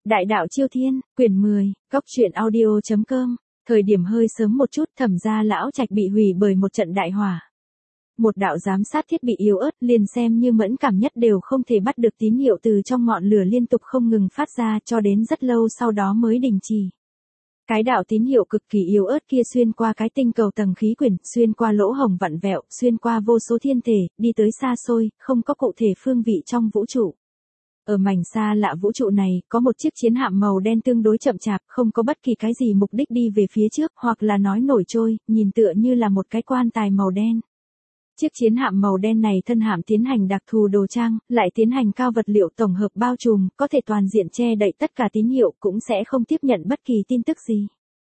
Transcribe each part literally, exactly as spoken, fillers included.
Đại đạo Chiêu Thiên, quyển mười, góc truyện audio chấm com. Thời điểm hơi sớm một chút, Thẩm gia lão trạch bị hủy bởi một trận đại hỏa. Một đạo giám sát thiết bị yếu ớt, liền xem như mẫn cảm nhất đều không thể bắt được tín hiệu từ trong ngọn lửa liên tục không ngừng phát ra cho đến rất lâu sau đó mới đình chỉ. Cái đạo tín hiệu cực kỳ yếu ớt kia xuyên qua cái tinh cầu tầng khí quyển, xuyên qua lỗ hổng vặn vẹo, xuyên qua vô số thiên thể, đi tới xa xôi, không có cụ thể phương vị trong vũ trụ. Ở mảnh xa lạ vũ trụ này, có một chiếc chiến hạm màu đen tương đối chậm chạp, không có bất kỳ cái gì mục đích đi về phía trước, hoặc là nói nổi trôi, nhìn tựa như là một cái quan tài màu đen. Chiếc chiến hạm màu đen này thân hạm tiến hành đặc thù đồ trang, lại tiến hành cao vật liệu tổng hợp bao trùm, có thể toàn diện che đậy tất cả tín hiệu, cũng sẽ không tiếp nhận bất kỳ tin tức gì.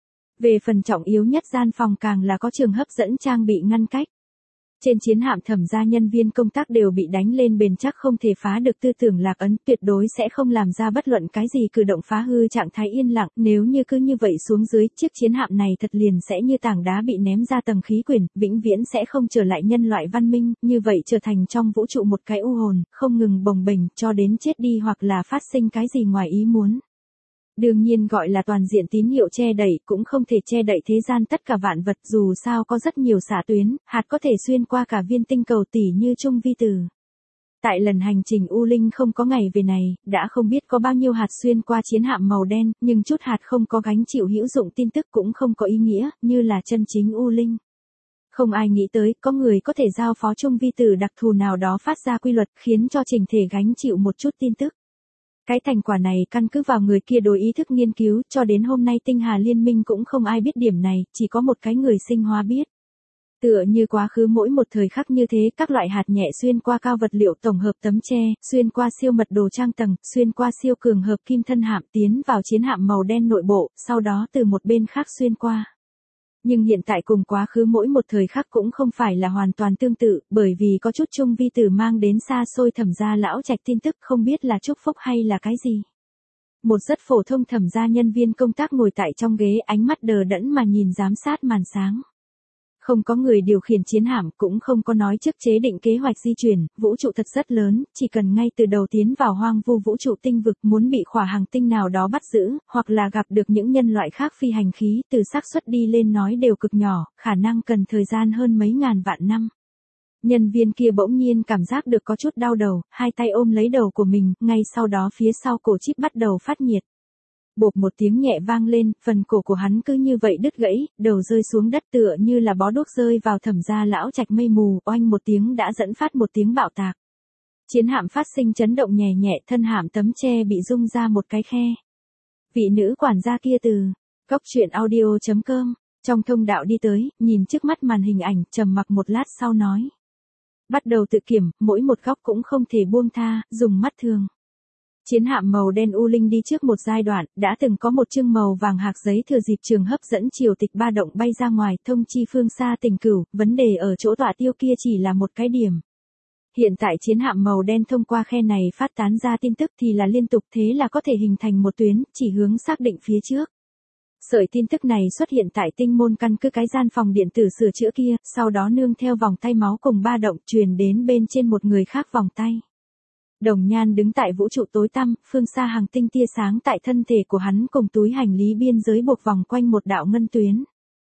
Về phần trọng yếu nhất, gian phòng càng là có trường hấp dẫn trang bị ngăn cách. Trên chiến hạm Thẩm gia nhân viên công tác đều bị đánh lên bền chắc không thể phá được tư tưởng lạc ấn, tuyệt đối sẽ không làm ra bất luận cái gì cử động phá hư trạng thái yên lặng, nếu như cứ như vậy xuống dưới, chiếc chiến hạm này thật liền sẽ như tảng đá bị ném ra tầng khí quyển, vĩnh viễn sẽ không trở lại nhân loại văn minh, như vậy trở thành trong vũ trụ một cái u hồn, không ngừng bồng bềnh cho đến chết đi hoặc là phát sinh cái gì ngoài ý muốn. Đương nhiên gọi là toàn diện tín hiệu che đậy cũng không thể che đậy thế gian tất cả vạn vật, dù sao có rất nhiều xạ tuyến, hạt có thể xuyên qua cả viên tinh cầu tỷ như trung vi tử. Tại lần hành trình U Linh không có ngày về này, đã không biết có bao nhiêu hạt xuyên qua chiến hạm màu đen, nhưng chút hạt không có gánh chịu hữu dụng tin tức cũng không có ý nghĩa, như là chân chính U Linh. Không ai nghĩ tới, có người có thể giao phó trung vi tử đặc thù nào đó phát ra quy luật, khiến cho trình thể gánh chịu một chút tin tức. Cái thành quả này căn cứ vào người kia đối ý thức nghiên cứu, cho đến hôm nay tinh hà liên minh cũng không ai biết điểm này, chỉ có một cái người sinh hóa biết. Tựa như quá khứ mỗi một thời khắc như thế, các loại hạt nhẹ xuyên qua cao vật liệu tổng hợp tấm tre, xuyên qua siêu mật đồ trang tầng, xuyên qua siêu cường hợp kim thân hạm tiến vào chiến hạm màu đen nội bộ, sau đó từ một bên khác xuyên qua. Nhưng hiện tại cùng quá khứ mỗi một thời khắc cũng không phải là hoàn toàn tương tự, bởi vì có chút trung vi tử mang đến xa xôi Thẩm gia lão trạch tin tức, không biết là chúc phúc hay là cái gì. Một rất phổ thông Thẩm gia nhân viên công tác ngồi tại trong ghế, ánh mắt đờ đẫn mà nhìn giám sát màn sáng. Không có người điều khiển chiến hạm, cũng không có nói trước chế định kế hoạch di chuyển, vũ trụ thật rất lớn, chỉ cần ngay từ đầu tiến vào hoang vu vũ trụ tinh vực, muốn bị khỏa hành tinh nào đó bắt giữ, hoặc là gặp được những nhân loại khác phi hành khí, từ xác suất đi lên nói đều cực nhỏ, khả năng cần thời gian hơn mấy ngàn vạn năm. Nhân viên kia bỗng nhiên cảm giác được có chút đau đầu, hai tay ôm lấy đầu của mình, ngay sau đó phía sau cổ chip bắt đầu phát nhiệt. Bộp một tiếng nhẹ vang lên, phần cổ của hắn cứ như vậy đứt gãy, đầu rơi xuống đất tựa như là bó đuốc rơi vào Thẩm gia lão trạch mây mù, oanh một tiếng đã dẫn phát một tiếng bạo tạc. Chiến hạm phát sinh chấn động nhẹ nhẹ, thân hạm tấm tre bị rung ra một cái khe. Vị nữ quản gia kia từ góc truyện audio chấm com trong thông đạo đi tới, nhìn trước mắt màn hình ảnh, trầm mặc một lát sau nói: bắt đầu tự kiểm, mỗi một góc cũng không thể buông tha, dùng mắt thường. Chiến hạm màu đen U Linh đi trước một giai đoạn, đã từng có một chương màu vàng hạc giấy thừa dịp trường hấp dẫn triều tịch ba động bay ra ngoài, thông chi phương xa Tình Cửu, vấn đề ở chỗ tọa tiêu kia chỉ là một cái điểm. Hiện tại chiến hạm màu đen thông qua khe này phát tán ra tin tức thì là liên tục, thế là có thể hình thành một tuyến, chỉ hướng xác định phía trước. Sợi tin tức này xuất hiện tại tinh môn căn cứ cái gian phòng điện tử sửa chữa kia, sau đó nương theo vòng tay máu cùng ba động truyền đến bên trên một người khác vòng tay. Đồng Nhan đứng tại vũ trụ tối tăm, phương xa hàng tinh tia sáng tại thân thể của hắn cùng túi hành lý biên giới buộc vòng quanh một đạo ngân tuyến.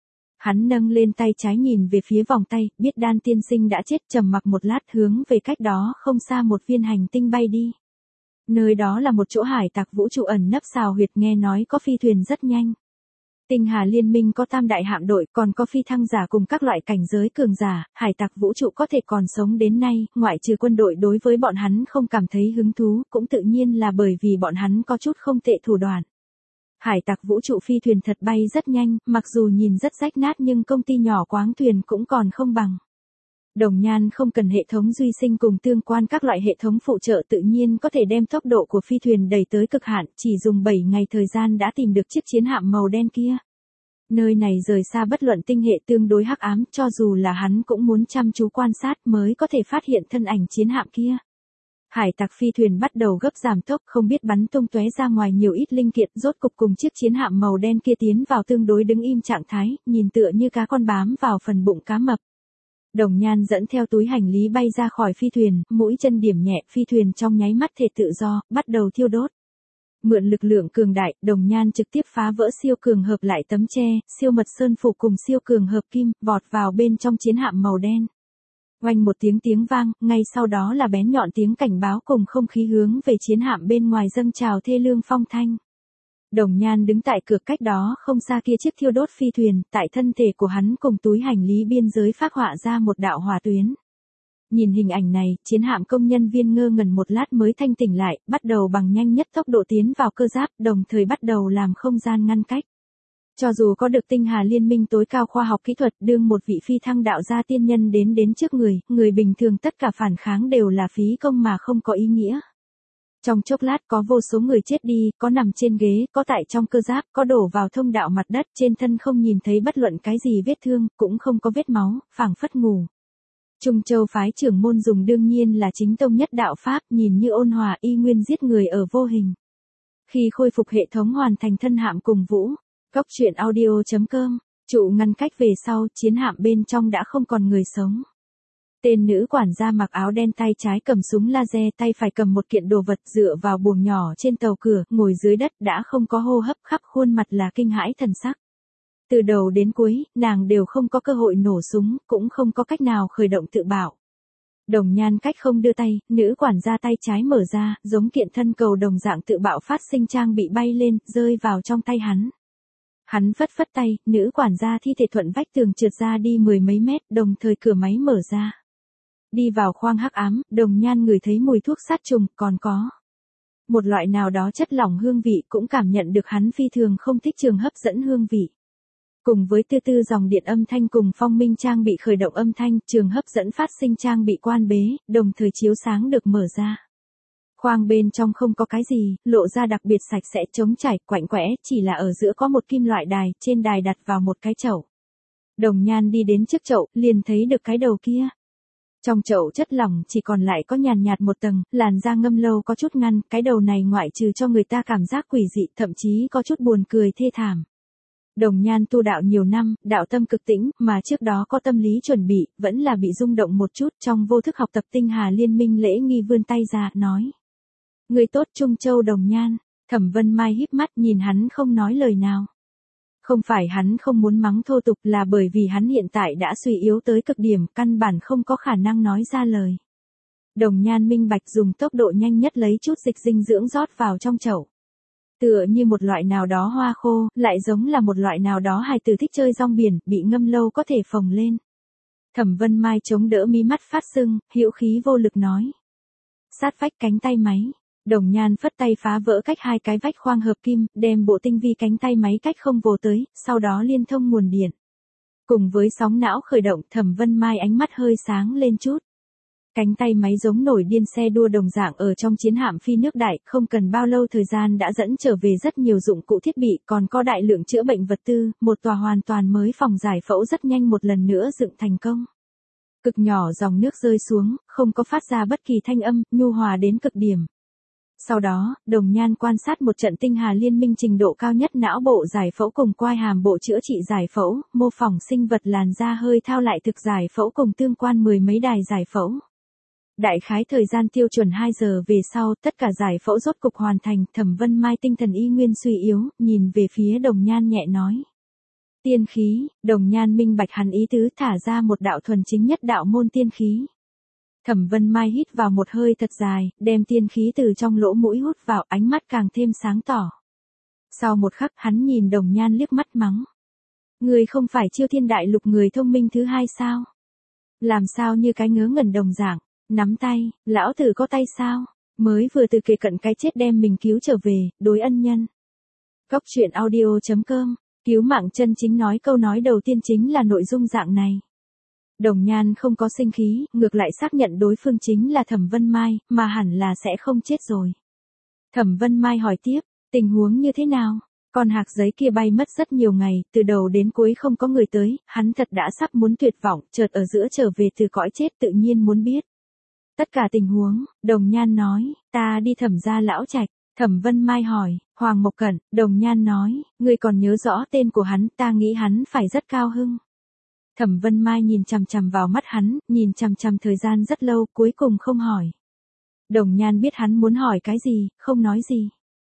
Hắn nâng lên tay trái nhìn về phía vòng tay, biết Đan tiên sinh đã chết, trầm mặc một lát hướng về cách đó không xa một viên hành tinh bay đi. Nơi đó là một chỗ hải tặc vũ trụ ẩn nấp xào huyệt, nghe nói có phi thuyền rất nhanh. Tinh hà liên minh có tam đại hạm đội, còn có phi thăng giả cùng các loại cảnh giới cường giả, hải tặc vũ trụ có thể còn sống đến nay, ngoại trừ quân đội đối với bọn hắn không cảm thấy hứng thú, cũng tự nhiên là bởi vì bọn hắn có chút không tệ thủ đoạn. Hải tặc vũ trụ phi thuyền thật bay rất nhanh, mặc dù nhìn rất rách nát nhưng công ty nhỏ khoáng thuyền cũng còn không bằng. Đồng Nhan không cần hệ thống duy sinh cùng tương quan các loại hệ thống phụ trợ, tự nhiên có thể đem tốc độ của phi thuyền đẩy tới cực hạn, chỉ dùng bảy ngày thời gian đã tìm được chiếc chiến hạm màu đen kia. Nơi này rời xa bất luận tinh hệ tương đối hắc ám, cho dù là hắn cũng muốn chăm chú quan sát mới có thể phát hiện thân ảnh chiến hạm kia. Hải tặc phi thuyền bắt đầu gấp giảm tốc, không biết bắn tung tóe ra ngoài nhiều ít linh kiện, rốt cục cùng chiếc chiến hạm màu đen kia tiến vào tương đối đứng im trạng thái, nhìn tựa như cá con bám vào phần bụng cá mập. Đồng Nhan dẫn theo túi hành lý bay ra khỏi phi thuyền, mũi chân điểm nhẹ, phi thuyền trong nháy mắt thể tự do, bắt đầu thiêu đốt. Mượn lực lượng cường đại, Đồng Nhan trực tiếp phá vỡ siêu cường hợp lại tấm tre, siêu mật sơn phủ cùng siêu cường hợp kim, vọt vào bên trong chiến hạm màu đen. Oanh một tiếng tiếng vang, ngay sau đó là bén nhọn tiếng cảnh báo cùng không khí hướng về chiến hạm bên ngoài dâng trào thê lương phong thanh. Đồng Nhan đứng tại cửa cách đó không xa kia chiếc thiêu đốt phi thuyền, tại thân thể của hắn cùng túi hành lý biên giới phác họa ra một đạo hỏa tuyến. Nhìn hình ảnh này, chiến hạm công nhân viên ngơ ngẩn một lát mới thanh tỉnh lại, bắt đầu bằng nhanh nhất tốc độ tiến vào cơ giáp, đồng thời bắt đầu làm không gian ngăn cách. Cho dù có được tinh hà liên minh tối cao khoa học kỹ thuật, đương một vị phi thăng đạo gia tiên nhân đến đến trước người, người bình thường tất cả phản kháng đều là phí công mà không có ý nghĩa. Trong chốc lát có vô số người chết đi, có nằm trên ghế, có tại trong cơ giáp, có đổ vào thông đạo mặt đất, trên thân không nhìn thấy bất luận cái gì vết thương, cũng không có vết máu, phảng phất ngủ. Trung Châu phái trưởng môn dùng đương nhiên là chính tông nhất đạo pháp, nhìn như ôn hòa y nguyên giết người ở vô hình. Khi khôi phục hệ thống hoàn thành thân hạm cùng vũ, Góc truyện audio chấm com, trụ ngăn cách về sau, chiến hạm bên trong đã không còn người sống. Tên nữ quản gia mặc áo đen tay trái cầm súng laser, tay phải cầm một kiện đồ vật dựa vào buồng nhỏ trên tàu cửa, ngồi dưới đất đã không có hô hấp, khắp khuôn mặt là kinh hãi thần sắc. Từ đầu đến cuối, nàng đều không có cơ hội nổ súng, cũng không có cách nào khởi động tự bảo. Đồng Nhan cách không đưa tay, nữ quản gia tay trái mở ra, giống kiện thân cầu đồng dạng tự bạo phát sinh trang bị bay lên, rơi vào trong tay hắn. Hắn phất phất tay, nữ quản gia thi thể thuận vách tường trượt ra đi mười mấy mét, đồng thời cửa máy mở ra. Đi vào khoang hắc ám, Đồng Nhan ngửi thấy mùi thuốc sát trùng, còn có một loại nào đó chất lỏng hương vị, cũng cảm nhận được hắn phi thường không thích trường hấp dẫn hương vị. Cùng với tư tư dòng điện âm thanh cùng phong minh trang bị khởi động âm thanh, trường hấp dẫn phát sinh trang bị quan bế, đồng thời chiếu sáng được mở ra. Khoang bên trong không có cái gì, lộ ra đặc biệt sạch sẽ trống trải, quạnh quẽ, chỉ là ở giữa có một kim loại đài, trên đài đặt vào một cái chậu. Đồng Nhan đi đến trước chậu, liền thấy được cái đầu kia. Trong chậu chất lỏng chỉ còn lại có nhàn nhạt một tầng, làn da ngâm lâu có chút ngăn, cái đầu này ngoại trừ cho người ta cảm giác quỷ dị, thậm chí có chút buồn cười thê thảm. Đồng Nhan tu đạo nhiều năm, đạo tâm cực tĩnh, mà trước đó có tâm lý chuẩn bị, vẫn là bị rung động một chút, trong vô thức học tập tinh hà liên minh lễ nghi vươn tay ra, nói. Người tốt Trung Châu Đồng Nhan, Thẩm Vân Mai híp mắt nhìn hắn không nói lời nào. Không phải hắn không muốn mắng thô tục, là bởi vì hắn hiện tại đã suy yếu tới cực điểm, căn bản không có khả năng nói ra lời. Đồng Nhan minh bạch dùng tốc độ nhanh nhất lấy chút dịch dinh dưỡng rót vào trong chậu. Tựa như một loại nào đó hoa khô, lại giống là một loại nào đó hài tử thích chơi rong biển, bị ngâm lâu có thể phồng lên. Thẩm Vân Mai chống đỡ mí mắt phát sưng, hữu khí vô lực nói. Sát vách cánh tay máy. Đồng Nhan phất tay phá vỡ cách hai cái vách khoang hợp kim, đem bộ tinh vi cánh tay máy cách không vồ tới, sau đó liên thông nguồn điện. Cùng với sóng não khởi động, Thẩm Vân Mai ánh mắt hơi sáng lên chút. Cánh tay máy giống nổi điên xe đua đồng dạng ở trong chiến hạm phi nước đại, không cần bao lâu thời gian đã dẫn trở về rất nhiều dụng cụ thiết bị, còn có đại lượng chữa bệnh vật tư, một tòa hoàn toàn mới phòng giải phẫu rất nhanh một lần nữa dựng thành công. Cực nhỏ dòng nước rơi xuống, không có phát ra bất kỳ thanh âm, nhu hòa đến cực điểm. Sau đó, Đồng Nhan quan sát một trận tinh hà liên minh trình độ cao nhất não bộ giải phẫu cùng quai hàm bộ chữa trị giải phẫu, mô phỏng sinh vật làn da hơi thao lại thực giải phẫu cùng tương quan mười mấy đài giải phẫu. Đại khái thời gian tiêu chuẩn hai giờ về sau, tất cả giải phẫu rốt cục hoàn thành, Thẩm Vân Mai tinh thần y nguyên suy yếu, nhìn về phía Đồng Nhan nhẹ nói. Tiên khí, Đồng Nhan minh bạch hắn ý tứ, thả ra một đạo thuần chính nhất đạo môn tiên khí. Thẩm Vân Mai hít vào một hơi thật dài, đem tiên khí từ trong lỗ mũi hút vào, ánh mắt càng thêm sáng tỏ. Sau một khắc hắn nhìn Đồng Nhan liếc mắt mắng. Người không phải Chiêu Thiên Đại Lục người thông minh thứ hai sao? Làm sao như cái ngớ ngẩn đồng dạng, nắm tay, lão tử có tay sao? Mới vừa từ kề cận cái chết đem mình cứu trở về, đối ân nhân. Góc truyện audio chấm com, cứu mạng chân chính nói câu nói đầu tiên chính là nội dung dạng này. Đồng Nhan không có sinh khí, ngược lại xác nhận đối phương chính là Thẩm Vân Mai, mà hẳn là sẽ không chết rồi. Thẩm Vân Mai hỏi tiếp, tình huống như thế nào? Con hạc giấy kia bay mất rất nhiều ngày, từ đầu đến cuối không có người tới, hắn thật đã sắp muốn tuyệt vọng, chợt ở giữa trở về từ cõi chết tự nhiên muốn biết. Tất cả tình huống, Đồng Nhan nói, ta đi Thẩm gia lão trạch. Thẩm Vân Mai hỏi, Hoàng Mộc Cẩn, Đồng Nhan nói, ngươi còn nhớ rõ tên của hắn, ta nghĩ hắn phải rất cao hưng. Thẩm Vân Mai nhìn chằm chằm vào mắt hắn, nhìn chằm chằm thời gian rất lâu, cuối cùng không hỏi. Đồng Nhan biết hắn muốn hỏi cái gì, không nói gì.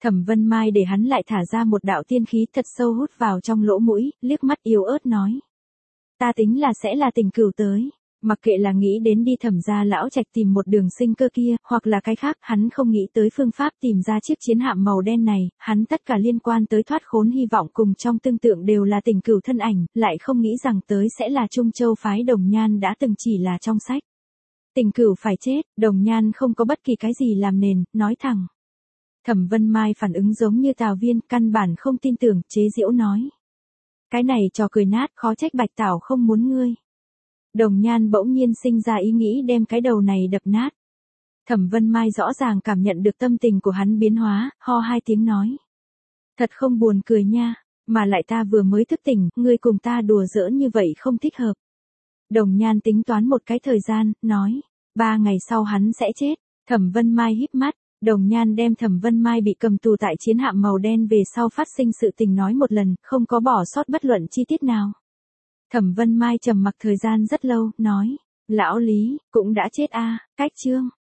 Thẩm Vân Mai để hắn lại thả ra một đạo tiên khí thật sâu hút vào trong lỗ mũi, liếc mắt yếu ớt nói. Ta tính là sẽ là tình cửu tới. Mặc kệ là nghĩ đến đi Thẩm gia lão trạch tìm một đường sinh cơ kia, hoặc là cái khác, hắn không nghĩ tới phương pháp tìm ra chiếc chiến hạm màu đen này, hắn tất cả liên quan tới thoát khốn hy vọng cùng trong tương tượng đều là tình cửu thân ảnh, lại không nghĩ rằng tới sẽ là Trung Châu phái Đồng Nhan đã từng chỉ là trong sách. Tình cửu phải chết, Đồng Nhan không có bất kỳ cái gì làm nền, nói thẳng. Thẩm Vân Mai phản ứng giống như Tào Viên, căn bản không tin tưởng, chế giễu nói. Cái này trò cười nát, khó trách Bạch Tảo không muốn ngươi. Đồng Nhan bỗng nhiên sinh ra ý nghĩ đem cái đầu này đập nát. Thẩm Vân Mai rõ ràng cảm nhận được tâm tình của hắn biến hóa, ho hai tiếng nói. Thật không buồn cười nha, mà lại ta vừa mới thức tỉnh, ngươi cùng ta đùa giỡn như vậy không thích hợp. Đồng Nhan tính toán một cái thời gian, nói, ba ngày sau hắn sẽ chết. Thẩm Vân Mai híp mắt, Đồng Nhan đem Thẩm Vân Mai bị cầm tù tại chiến hạm màu đen về sau phát sinh sự tình nói một lần, không có bỏ sót bất luận chi tiết nào. Thẩm Vân Mai trầm mặc thời gian rất lâu, nói, lão Lý, cũng đã chết a, cách chương.